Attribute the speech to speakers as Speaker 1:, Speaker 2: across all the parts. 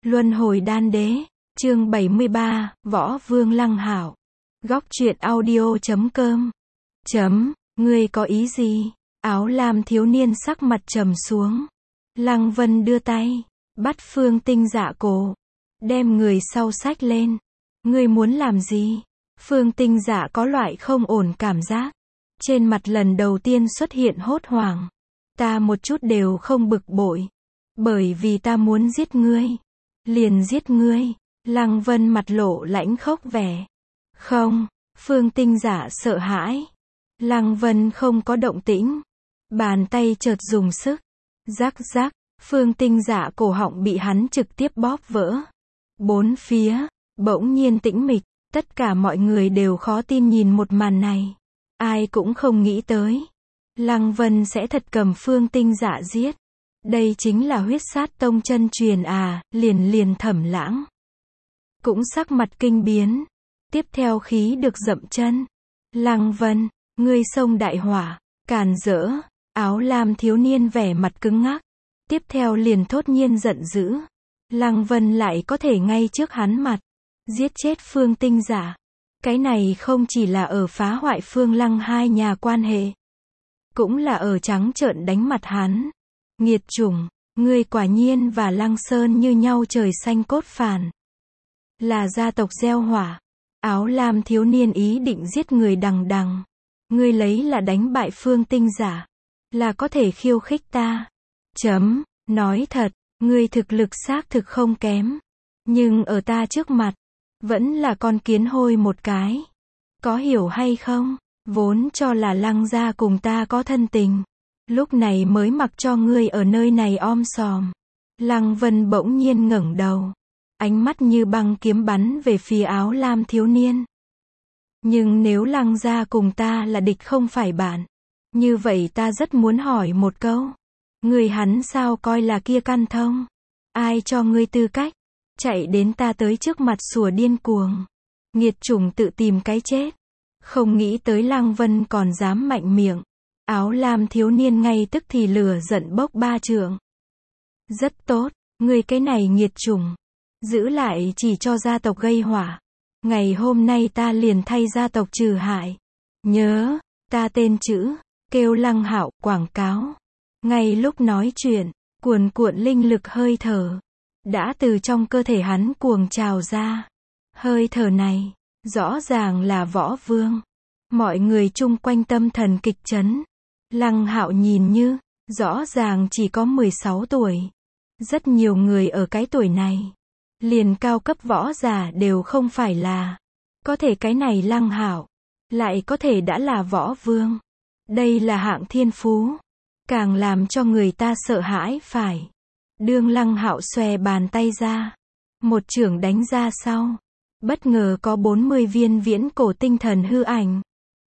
Speaker 1: Luân hồi đan đế, chương 73, Võ Vương Lăng Hạo. Góc truyện audio.com. Ngươi có ý gì? Áo lam thiếu niên sắc mặt trầm xuống. Lăng Vân đưa tay, bắt Phương Tinh Dạ cổ, đem người sau xách lên. Ngươi muốn làm gì? Phương Tinh Dạ có loại không ổn cảm giác. Trên mặt lần đầu tiên xuất hiện hốt hoảng. Ta một chút đều không bực bội. Bởi vì ta muốn giết ngươi. Liền giết ngươi. Lăng Vân mặt lộ lãnh khốc vẻ. Không, Phương Tinh Dạ sợ hãi. Lăng Vân không có động tĩnh. Bàn tay chợt dùng sức. Rắc rắc, Phương Tinh Dạ cổ họng bị hắn trực tiếp bóp vỡ. Bốn phía, bỗng nhiên tĩnh mịch, tất cả mọi người đều khó tin nhìn một màn này. Ai cũng không nghĩ tới. Lăng Vân sẽ thật cầm Phương Tinh Dạ giết. Đây chính là huyết sát tông chân truyền à, liền Thẩm Lãng cũng sắc mặt kinh biến. Tiếp theo khí được dậm chân. Lăng Vân, ngươi xông đại hỏa, càn rỡ. Áo lam thiếu niên vẻ mặt cứng ngắc. Tiếp theo liền thốt nhiên giận dữ. Lăng Vân lại có thể ngay trước hắn mặt giết chết Phương Tinh Dạ. Cái này không chỉ là ở phá hoại Phương Lăng hai nhà quan hệ, cũng là ở trắng trợn đánh mặt hắn. Nghiệt chủng, ngươi quả nhiên và Lăng Sơn như nhau trời xanh cốt phản. Là gia tộc gieo hỏa. Áo lam thiếu niên ý định giết người đằng đằng. Ngươi lấy là đánh bại Phương Tinh Dạ, là có thể khiêu khích ta. Nói thật, ngươi thực lực xác thực không kém. Nhưng ở ta trước mặt, vẫn là con kiến hôi một cái. Có hiểu hay không? Vốn cho là Lăng gia cùng ta có thân tình. Lúc này mới mặc cho ngươi ở nơi này om sòm. Lăng Vân bỗng nhiên ngẩng đầu. Ánh mắt như băng kiếm bắn về phía áo lam thiếu niên. Nhưng nếu Lăng gia cùng ta là địch không phải bạn, như vậy ta rất muốn hỏi một câu. Người hắn sao coi là kia căn thông? Ai cho ngươi tư cách? Chạy đến ta tới trước mặt sủa điên cuồng. Nghiệt chủng tự tìm cái chết. Không nghĩ tới Lăng Vân còn dám mạnh miệng. Áo lam thiếu niên ngay tức thì lửa giận bốc ba trượng. Rất tốt, ngươi cái này nghiệt chủng. Giữ lại chỉ cho gia tộc gây hỏa. Ngày hôm nay ta liền thay gia tộc trừ hại. Nhớ, ta tên chữ, kêu Lăng Hạo, quảng cáo. Ngay lúc nói chuyện, cuồn cuộn linh lực hơi thở đã từ trong cơ thể hắn cuồng trào ra. Hơi thở này, rõ ràng là Võ Vương. Mọi người chung quanh tâm thần kịch chấn. Lăng Hạo nhìn như, rõ ràng chỉ có 16 tuổi. Rất nhiều người ở cái tuổi này, liền cao cấp võ giả đều không phải là. Có thể cái này Lăng Hạo, lại có thể đã là Võ Vương. Đây là hạng thiên phú. Càng làm cho người ta sợ hãi phải. Đương Lăng Hạo xòe bàn tay ra. Một chưởng đánh ra sau. Bất ngờ có 40 viên viễn cổ tinh thần hư ảnh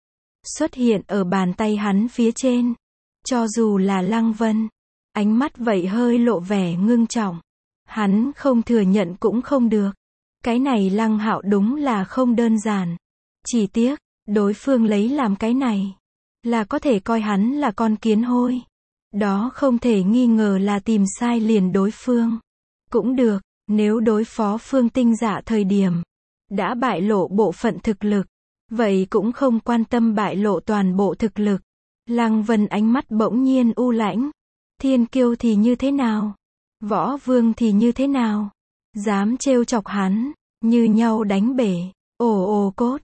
Speaker 1: xuất hiện ở bàn tay hắn phía trên. Cho dù là Lăng Vân, ánh mắt vậy hơi lộ vẻ ngưng trọng. Hắn không thừa nhận cũng không được. Cái này Lăng Hạo đúng là không đơn giản. Chỉ tiếc, đối phương lấy làm cái này, là có thể coi hắn là con kiến hôi. Đó không thể nghi ngờ là tìm sai liền đối phương. Cũng được, nếu đối phó Phương Tinh Dạ thời điểm đã bại lộ bộ phận thực lực, vậy cũng không quan tâm bại lộ toàn bộ thực lực. Lăng Vân ánh mắt bỗng nhiên u lãnh. Thiên kiêu thì như thế nào? Võ Vương thì như thế nào? Dám trêu chọc hắn, như nhau đánh bể. Ồ cốt,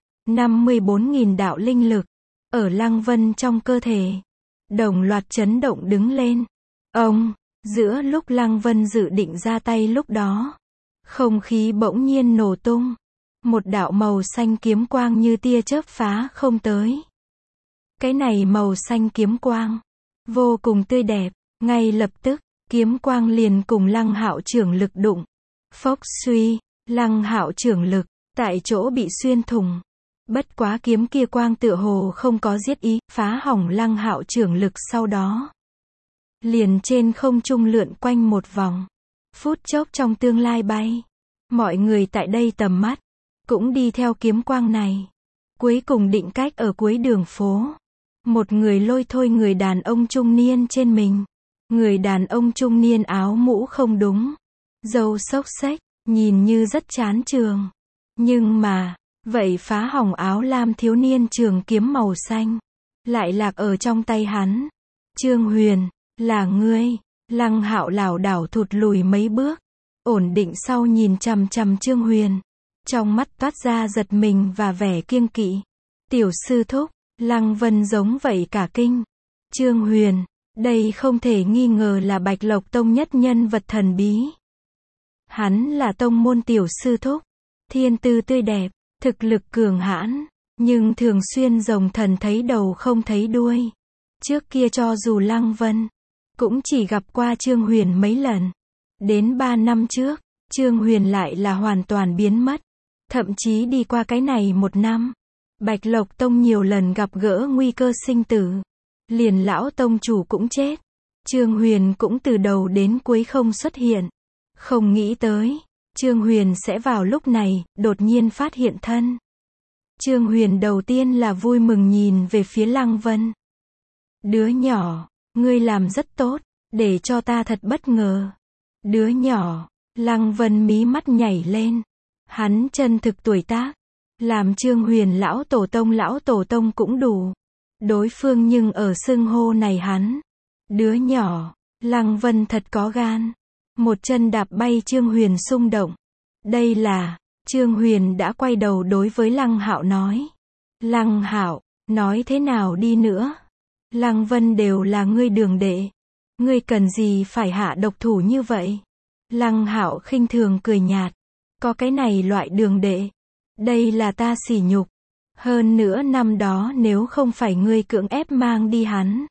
Speaker 1: 54.000 đạo linh lực ở Lăng Vân trong cơ thể đồng loạt chấn động đứng lên. Giữa lúc Lăng Vân dự định ra tay lúc đó, không khí bỗng nhiên nổ tung. Một đạo màu xanh kiếm quang như tia chớp phá không tới. Cái này màu xanh kiếm quang vô cùng tươi đẹp. Ngay lập tức, kiếm quang liền cùng Lăng Hạo chưởng lực đụng. Phốc suy, Lăng Hạo chưởng lực tại chỗ bị xuyên thủng. Bất quá kiếm kia quang tựa hồ không có giết ý, phá hỏng Lăng Hạo chưởng lực sau đó. Liền trên không trung lượn quanh một vòng. Phút chốc trong tương lai bay. Mọi người tại đây tầm mắt cũng đi theo kiếm quang này. Cuối cùng định cách ở cuối đường phố. Một người lôi thôi người đàn ông trung niên trên mình. Người đàn ông trung niên áo mũ không đúng. râu xốc xếch, nhìn như rất chán trường. Nhưng mà, vậy phá hỏng áo lam thiếu niên trường kiếm màu xanh, lại lạc ở trong tay hắn. Trương Huyền, là ngươi. Lăng Hạo lảo đảo thụt lùi mấy bước, ổn định sau nhìn chằm chằm Trương Huyền. Trong mắt toát ra giật mình và vẻ kiêng kỵ. Tiểu sư thúc, Lăng Vân giống vậy cả kinh. Trương Huyền, đây không thể nghi ngờ là Bạch Lộc Tông nhất nhân vật thần bí. Hắn là tông môn tiểu sư thúc, thiên tư tươi đẹp, thực lực cường hãn, nhưng thường xuyên rồng thần thấy đầu không thấy đuôi. Trước kia cho dù Lăng Vân cũng chỉ gặp qua Trương Huyền mấy lần. Đến 3 năm trước, Trương Huyền lại là hoàn toàn biến mất. Thậm chí đi qua cái này 1 năm, Bạch Lộc Tông nhiều lần gặp gỡ nguy cơ sinh tử. Liền lão tông chủ cũng chết. Trương Huyền cũng từ đầu đến cuối không xuất hiện. Không nghĩ tới, Trương Huyền sẽ vào lúc này, đột nhiên phát hiện thân. Trương Huyền đầu tiên là vui mừng nhìn về phía Lăng Vân. Đứa nhỏ, ngươi làm rất tốt, để cho ta thật bất ngờ. Đứa nhỏ, Lăng Vân mí mắt nhảy lên. Hắn chân thực tuổi tác, làm Trương Huyền lão tổ tông cũng đủ. Đối phương nhưng ở xưng hô này hắn. Đứa nhỏ, Lăng Vân thật có gan. Một chân đạp bay Trương Huyền xung động. Đây là, Trương Huyền đã quay đầu đối với Lăng Hạo nói. Lăng Hạo, nói thế nào đi nữa? Lăng Vân đều là ngươi đường đệ. Ngươi cần gì phải hạ độc thủ như vậy? Lăng Hạo khinh thường cười nhạt. Có cái này loại đường đệ. Đây là ta sỉ nhục. Hơn nữa năm đó nếu không phải ngươi cưỡng ép mang đi hắn.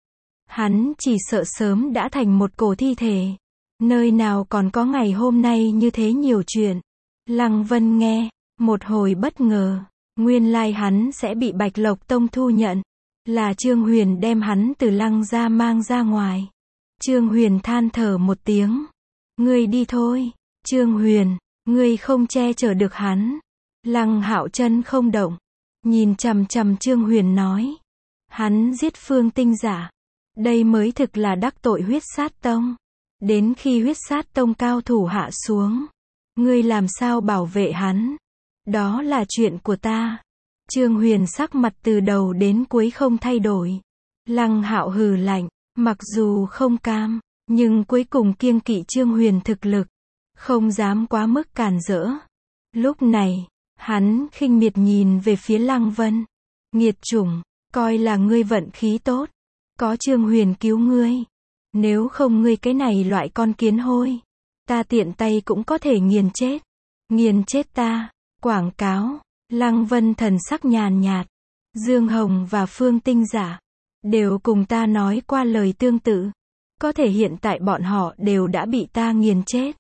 Speaker 1: Hắn chỉ sợ sớm đã thành một cổ thi thể. Nơi nào còn có ngày hôm nay như thế nhiều chuyện. Lăng Vân nghe, một hồi bất ngờ. Nguyên lai hắn sẽ bị Bạch Lộc Tông thu nhận. Là Trương Huyền đem hắn từ Lăng gia mang ra ngoài. Trương Huyền than thở một tiếng. Ngươi đi thôi. Trương Huyền, ngươi không che chở được hắn. Lăng Hạo chân không động. Nhìn chằm chằm Trương Huyền nói. Hắn giết Phương Tinh Giả. Đây mới thực là đắc tội Huyết Sát Tông. Đến khi Huyết Sát Tông cao thủ hạ xuống, ngươi làm sao bảo vệ hắn? Đó là chuyện của ta. Trương Huyền sắc mặt từ đầu đến cuối không thay đổi. Lăng Hạo hừ lạnh, mặc dù không cam, nhưng cuối cùng kiêng kỵ Trương Huyền thực lực, không dám quá mức cản rỡ. Lúc này, hắn khinh miệt nhìn về phía Lăng Vân. Nghiệt chủng, coi là ngươi vận khí tốt, có Trương Huyền cứu ngươi. Nếu không ngươi cái này loại con kiến hôi, ta tiện tay cũng có thể nghiền chết. Nghiền chết ta. Quảng cáo. Lăng Vân thần sắc nhàn nhạt. Dương Hồng và Phương Tinh Giả đều cùng ta nói qua lời tương tự. Có thể hiện tại bọn họ đều đã bị ta nghiền chết.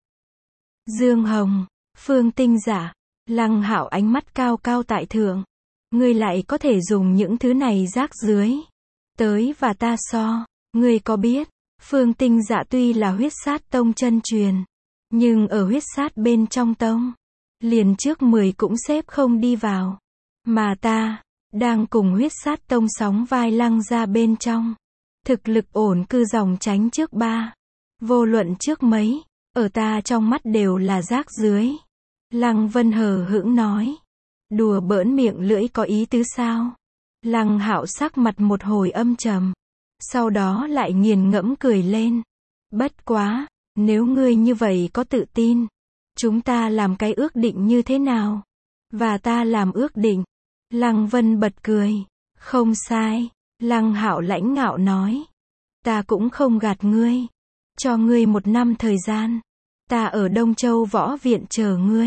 Speaker 1: Dương Hồng, Phương Tinh Giả. Lăng Hạo ánh mắt cao cao tại thượng. Ngươi lại có thể dùng những thứ này rác rưới tới và ta so. Ngươi có biết, Phương Tinh Dạ tuy là Huyết Sát Tông chân truyền, nhưng ở Huyết Sát bên trong tông, liền trước 10 cũng xếp không đi vào. Mà ta, đang cùng Huyết Sát Tông sóng vai Lăng gia bên trong. Thực lực ổn cư dòng tránh trước 3. Vô luận trước mấy, ở ta trong mắt đều là rác rưới. Lăng Vân hờ hững nói. Đùa bỡn miệng lưỡi có ý tứ sao? Lăng Hạo sắc mặt một hồi âm trầm. Sau đó lại nghiền ngẫm cười lên. Bất quá, nếu ngươi như vậy có tự tin, chúng ta làm cái ước định như thế nào? Và ta làm ước định. Lăng Vân bật cười. Không sai. Lăng Hạo lãnh ngạo nói. Ta cũng không gạt ngươi. Cho ngươi 1 năm thời gian. Ta ở Đông Châu Võ Viện chờ ngươi.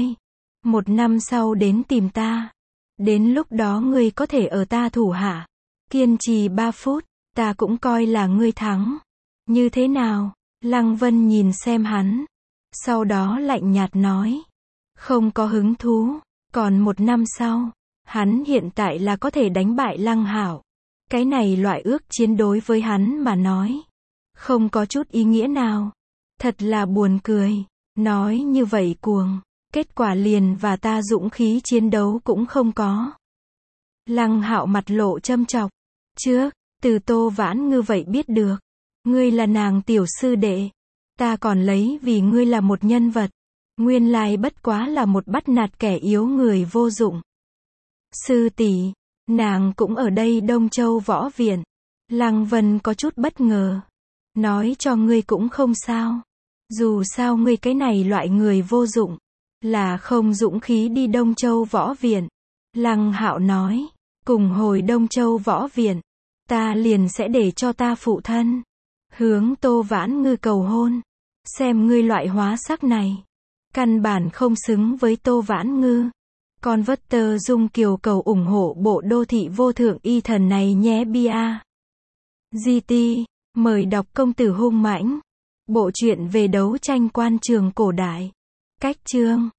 Speaker 1: 1 năm sau đến tìm ta. Đến lúc đó ngươi có thể ở ta thủ hạ. Kiên trì 3 phút. Ta cũng coi là ngươi thắng. Như thế nào? Lăng Vân nhìn xem hắn. Sau đó lạnh nhạt nói. Không có hứng thú. Còn 1 năm sau, hắn hiện tại là có thể đánh bại Lăng Hạo. Cái này loại ước chiến đối với hắn mà nói. Không có chút ý nghĩa nào. Thật là buồn cười. Nói như vậy cuồng. Kết quả liền và ta dũng khí chiến đấu cũng không có. Lăng Hạo mặt lộ châm chọc. Trước, từ Tô Vãn Ngư vậy biết được. Ngươi là nàng tiểu sư đệ. Ta còn lấy vì ngươi là một nhân vật. Nguyên lai bất quá là một bắt nạt kẻ yếu người vô dụng. Sư tỷ, nàng cũng ở đây Đông Châu Võ Viện. Lăng Vân có chút bất ngờ. Nói cho ngươi cũng không sao. Dù sao ngươi cái này loại người vô dụng, là không dũng khí đi Đông Châu Võ Viện. Lăng Hạo nói, cùng hồi Đông Châu Võ Viện, ta liền sẽ để cho ta phụ thân hướng Tô Vãn Ngư cầu hôn. Xem ngươi loại hóa sắc này, căn bản không xứng với Tô Vãn Ngư. Con vất tơ Dung Kiều cầu ủng hộ bộ đô thị vô thượng y thần này nhé bia. GT, mời đọc Công tử hung mãnh. Bộ truyện về đấu tranh quan trường cổ đại. Cách chương